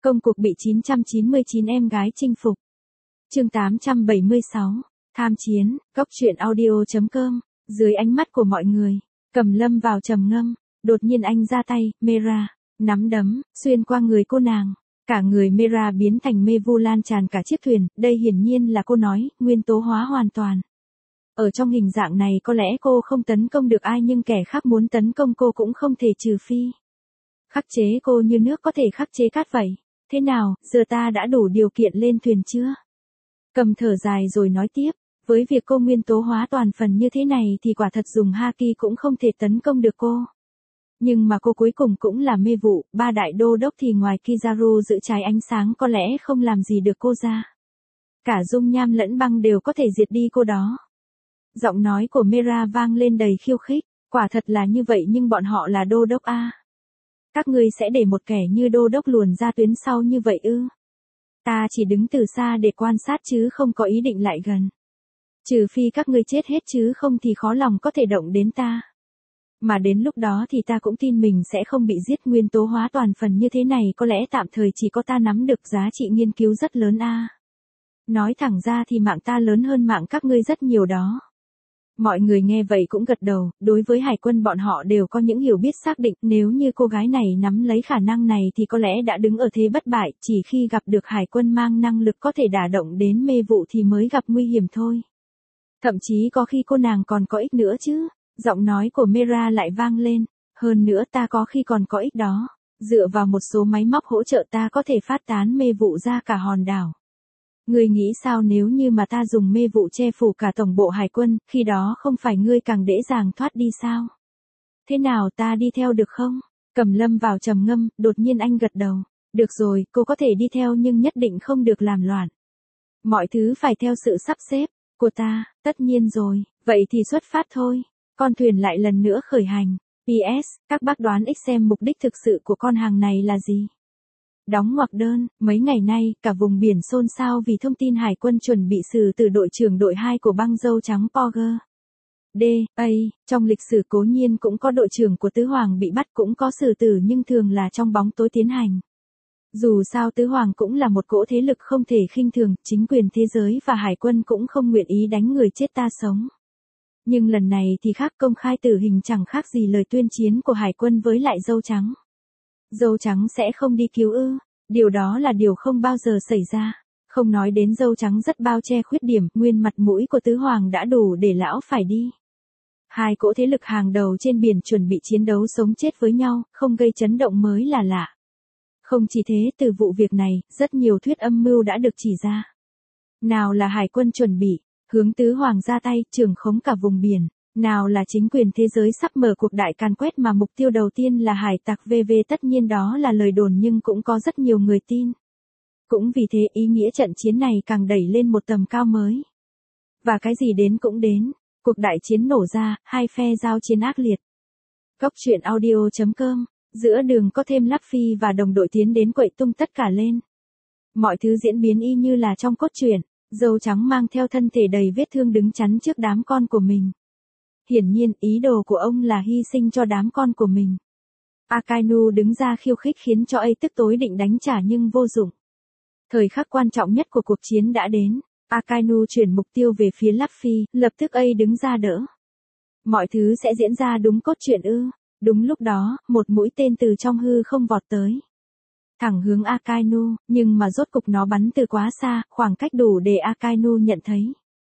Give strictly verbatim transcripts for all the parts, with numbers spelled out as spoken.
Công cuộc bị chín trăm chín mươi chín em gái chinh phục. Chương tám trăm bảy mươi sáu, tham chiến, góc truyện audio chấm com, dưới ánh mắt của mọi người, Cầm Lâm vào trầm ngâm, đột nhiên anh ra tay, Mera, nắm đấm, xuyên qua người cô nàng. Cả người Mera biến thành mê vu lan tràn cả chiếc thuyền, đây hiển nhiên là cô nói, nguyên tố hóa hoàn toàn. Ở trong hình dạng này có lẽ cô không tấn công được ai nhưng kẻ khác muốn tấn công cô cũng không thể trừ phi. Khắc chế cô như nước có thể khắc chế cát vậy. Thế nào, giờ ta đã đủ điều kiện lên thuyền chưa? Cầm thở dài rồi nói tiếp, với việc cô nguyên tố hóa toàn phần như thế này thì quả thật dùng Haki cũng không thể tấn công được cô. Nhưng mà cô cuối cùng cũng là mê vụ, ba đại đô đốc thì ngoài Kizaru giữ trái ánh sáng có lẽ không làm gì được cô ra. Cả dung nham lẫn băng đều có thể diệt đi cô đó. Giọng nói của Mera vang lên đầy khiêu khích, quả thật là như vậy nhưng bọn họ là đô đốc a. Các ngươi sẽ để một kẻ như đô đốc luồn ra tuyến sau như vậy ư? Ta chỉ đứng từ xa để quan sát chứ không có ý định lại gần. Trừ phi các ngươi chết hết chứ không thì khó lòng có thể động đến ta. Mà đến lúc đó thì ta cũng tin mình sẽ không bị giết, nguyên tố hóa toàn phần như thế này có lẽ tạm thời chỉ có ta nắm được, giá trị nghiên cứu rất lớn a. Nói thẳng ra thì mạng ta lớn hơn mạng các ngươi rất nhiều đó. Mọi người nghe vậy cũng gật đầu, đối với hải quân bọn họ đều có những hiểu biết xác định, nếu như cô gái này nắm lấy khả năng này thì có lẽ đã đứng ở thế bất bại, chỉ khi gặp được hải quân mang năng lực có thể đả động đến mê vụ thì mới gặp nguy hiểm thôi. Thậm chí có khi cô nàng còn có ích nữa chứ, giọng nói của Mera lại vang lên, hơn nữa ta có khi còn có ích đó, dựa vào một số máy móc hỗ trợ ta có thể phát tán mê vụ ra cả hòn đảo. Ngươi nghĩ sao nếu như mà ta dùng mê vụ che phủ cả tổng bộ hải quân, khi đó không phải ngươi càng dễ dàng thoát đi sao? Thế nào, ta đi theo được không? Cầm Lâm vào trầm ngâm, đột nhiên anh gật đầu. Được rồi, cô có thể đi theo nhưng nhất định không được làm loạn. Mọi thứ phải theo sự sắp xếp của ta, tất nhiên rồi, vậy thì xuất phát thôi. Con thuyền lại lần nữa khởi hành. pê ét, các bác đoán ích xem mục đích thực sự của con hàng này là gì? Đóng ngoặc đơn, mấy ngày nay, cả vùng biển xôn xao vì thông tin hải quân chuẩn bị xử tử đội trưởng đội hai của băng dâu trắng Porger. D, A, trong lịch sử cố nhiên cũng có đội trưởng của Tứ Hoàng bị bắt, cũng có xử tử nhưng thường là trong bóng tối tiến hành. Dù sao Tứ Hoàng cũng là một cỗ thế lực không thể khinh thường, chính quyền thế giới và hải quân cũng không nguyện ý đánh người chết ta sống. Nhưng lần này thì khác, công khai tử hình chẳng khác gì lời tuyên chiến của hải quân với lại dâu trắng. Dâu trắng sẽ không đi cứu ư? Điều đó là điều không bao giờ xảy ra. Không nói đến dâu trắng rất bao che khuyết điểm, nguyên mặt mũi của Tứ Hoàng đã đủ để lão phải đi. Hai cỗ thế lực hàng đầu trên biển chuẩn bị chiến đấu sống chết với nhau, không gây chấn động mới là lạ. Không chỉ thế, từ vụ việc này, rất nhiều thuyết âm mưu đã được chỉ ra. Nào là hải quân chuẩn bị hướng Tứ Hoàng ra tay, trưởng khống cả vùng biển. Nào là chính quyền thế giới sắp mở cuộc đại càn quét mà mục tiêu đầu tiên là hải tặc vê vê, tất nhiên đó là lời đồn nhưng cũng có rất nhiều người tin. Cũng vì thế ý nghĩa trận chiến này càng đẩy lên một tầm cao mới. Và cái gì đến cũng đến, cuộc đại chiến nổ ra, hai phe giao chiến ác liệt. Góc truyện audio chấm com, giữa đường có thêm Luffy và đồng đội tiến đến quậy tung tất cả lên. Mọi thứ diễn biến y như là trong cốt truyện, dâu trắng mang theo thân thể đầy vết thương đứng chắn trước đám con của mình. Hiển nhiên, ý đồ của ông là hy sinh cho đám con của mình. Akainu đứng ra khiêu khích khiến cho A tức tối định đánh trả nhưng vô dụng. Thời khắc quan trọng nhất của cuộc chiến đã đến. Akainu chuyển mục tiêu về phía Luffy, lập tức A đứng ra đỡ. Mọi thứ sẽ diễn ra đúng cốt truyện ư? Đúng lúc đó, một mũi tên từ trong hư không vọt tới. Thẳng hướng Akainu, nhưng mà rốt cục nó bắn từ quá xa, khoảng cách đủ để Akainu nhận thấy.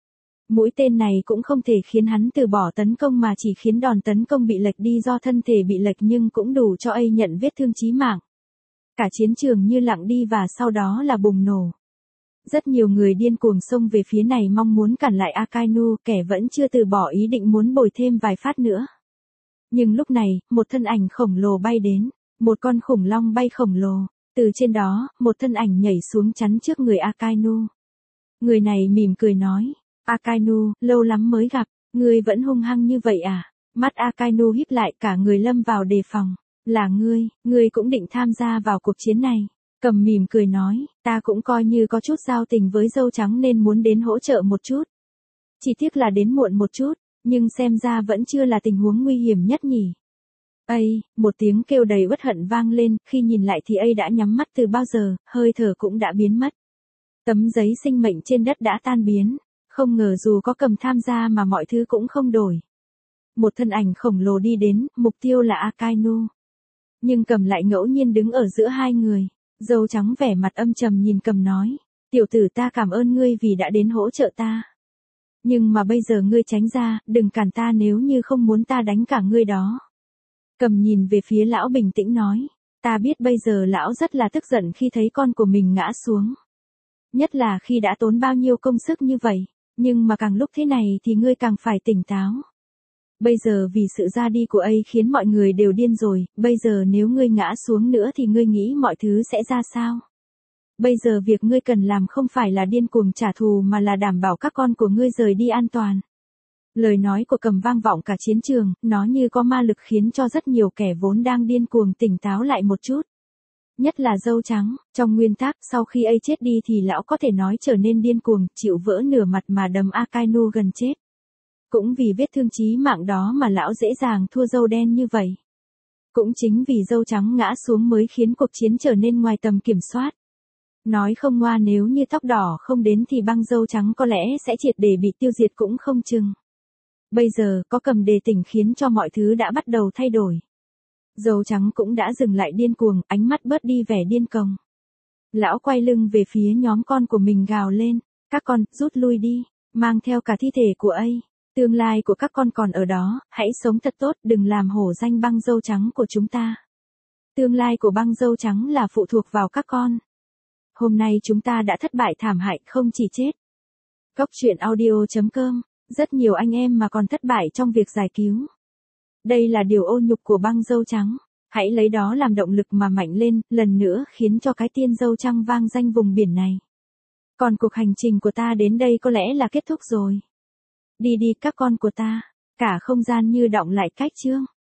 Mũi tên này cũng không thể khiến hắn từ bỏ tấn công mà chỉ khiến đòn tấn công bị lệch đi do thân thể bị lệch, nhưng cũng đủ cho A nhận vết thương chí mạng. Cả chiến trường như lặng đi và sau đó là bùng nổ. Rất nhiều người điên cuồng xông về phía này mong muốn cản lại Akainu, kẻ vẫn chưa từ bỏ ý định muốn bồi thêm vài phát nữa. Nhưng lúc này, một thân ảnh khổng lồ bay đến, một con khủng long bay khổng lồ, từ trên đó, một thân ảnh nhảy xuống chắn trước người Akainu. Người này mỉm cười nói. Akainu, lâu lắm mới gặp, ngươi vẫn hung hăng như vậy à? Mắt Akainu híp lại, cả người lâm vào đề phòng. Là ngươi, ngươi cũng định tham gia vào cuộc chiến này. Cầm mỉm cười nói, ta cũng coi như có chút giao tình với dâu trắng nên muốn đến hỗ trợ một chút. Chỉ tiếc là đến muộn một chút, nhưng xem ra vẫn chưa là tình huống nguy hiểm nhất nhỉ. Ây, một tiếng kêu đầy uất hận vang lên, khi nhìn lại thì Ây đã nhắm mắt từ bao giờ, hơi thở cũng đã biến mất. Tấm giấy sinh mệnh trên đất đã tan biến, không ngờ dù có Cầm tham gia mà mọi thứ cũng không đổi. Một thân ảnh khổng lồ đi đến, mục tiêu là Akainu. Nhưng Cầm lại ngẫu nhiên đứng ở giữa hai người, râu trắng vẻ mặt âm trầm nhìn Cầm nói, tiểu tử ta cảm ơn ngươi vì đã đến hỗ trợ ta. Nhưng mà bây giờ ngươi tránh ra, đừng cản ta nếu như không muốn ta đánh cả ngươi đó. Cầm nhìn về phía lão bình tĩnh nói, ta biết bây giờ lão rất là tức giận khi thấy con của mình ngã xuống. Nhất là khi đã tốn bao nhiêu công sức như vậy, nhưng mà càng lúc thế này thì ngươi càng phải tỉnh táo. Bây giờ vì sự ra đi của ấy khiến mọi người đều điên rồi, bây giờ nếu ngươi ngã xuống nữa thì ngươi nghĩ mọi thứ sẽ ra sao? Bây giờ việc ngươi cần làm không phải là điên cuồng trả thù mà là đảm bảo các con của ngươi rời đi an toàn. Lời nói của Cầm vang vọng cả chiến trường, nó như có ma lực khiến cho rất nhiều kẻ vốn đang điên cuồng tỉnh táo lại một chút. Nhất là dâu trắng, trong nguyên tắc sau khi ấy chết đi thì lão có thể nói trở nên điên cuồng, chịu vỡ nửa mặt mà đầm Akainu gần chết. Cũng vì vết thương chí mạng đó mà lão dễ dàng thua dâu đen như vậy. Cũng chính vì dâu trắng ngã xuống mới khiến cuộc chiến trở nên ngoài tầm kiểm soát. Nói không ngoa nếu như tóc đỏ không đến thì băng dâu trắng có lẽ sẽ triệt để bị tiêu diệt cũng không chừng. Bây giờ có Cầm đề tỉnh khiến cho mọi thứ đã bắt đầu thay đổi. Dâu trắng cũng đã dừng lại điên cuồng, ánh mắt bớt đi vẻ điên cuồng. Lão quay lưng về phía nhóm con của mình gào lên, các con, rút lui đi, mang theo cả thi thể của ấy. Tương lai của các con còn ở đó, hãy sống thật tốt, đừng làm hổ danh băng dâu trắng của chúng ta. Tương lai của băng dâu trắng là phụ thuộc vào các con. Hôm nay chúng ta đã thất bại thảm hại, không chỉ chết. Góc truyện audio chấm com, rất nhiều anh em mà còn thất bại trong việc giải cứu. Đây là điều ô nhục của băng dâu trắng. Hãy lấy đó làm động lực mà mạnh lên, lần nữa khiến cho cái tiên dâu trăng vang danh vùng biển này. Còn cuộc hành trình của ta đến đây có lẽ là kết thúc rồi. Đi đi các con của ta, cả không gian như đọng lại cách chương.